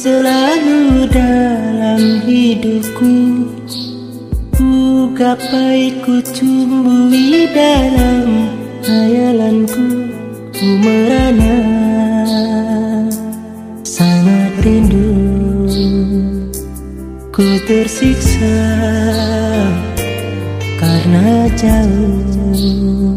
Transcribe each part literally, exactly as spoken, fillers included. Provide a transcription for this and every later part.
selalu dalam hidupku. Ku gapai, ku cumbui dalam hayalanku. Ku merana, sangat rindu. Ku tersiksa karena jauh.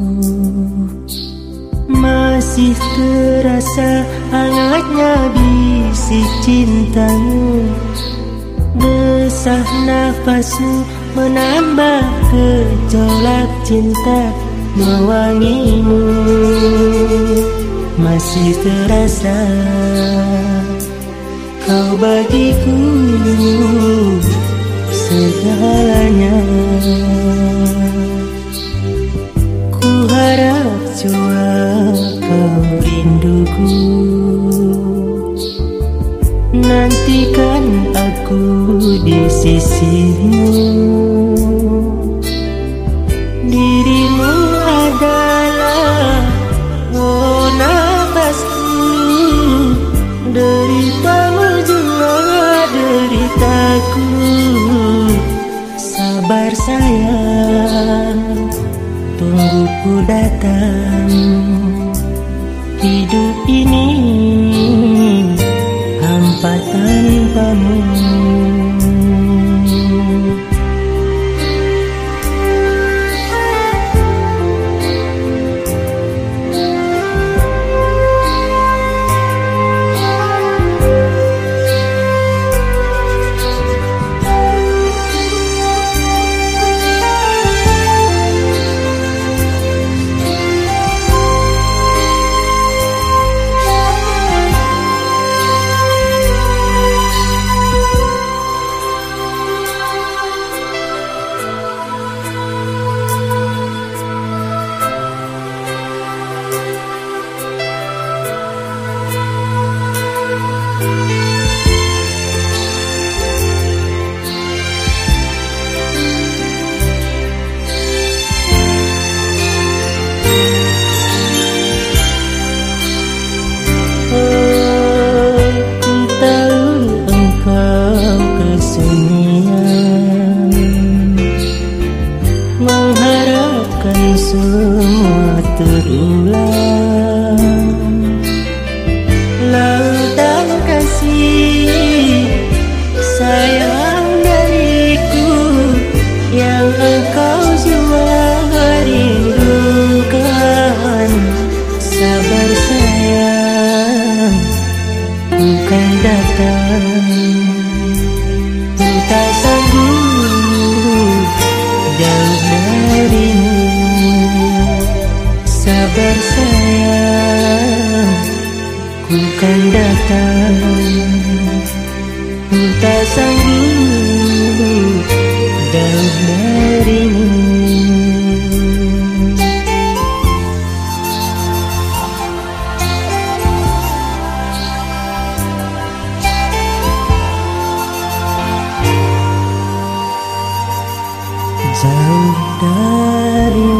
Masih terasa hangatnya bisik cintamu. Desah nafasmu menambah gejolak cinta mewangimu. Masih terasa kau bagiku segalanya. Ku harap jua kau rinduku. Nantikan aku di sisimu. Dirimu adalah oh nafasku. Deritamu juga deritaku. Sabar sayang, tunggu ku datang. Hidup ini hampa tanpamu. Mengharapkan semua terulang. Lautan kasih sayang dariku yang engkau jua rindukan. Sabar sayang, ku kan datang. Ku tak sanggup jauh darimu. Sabar sayang, ku kan datang. Ku tak sanggup jauh darimu. Jauh darimu.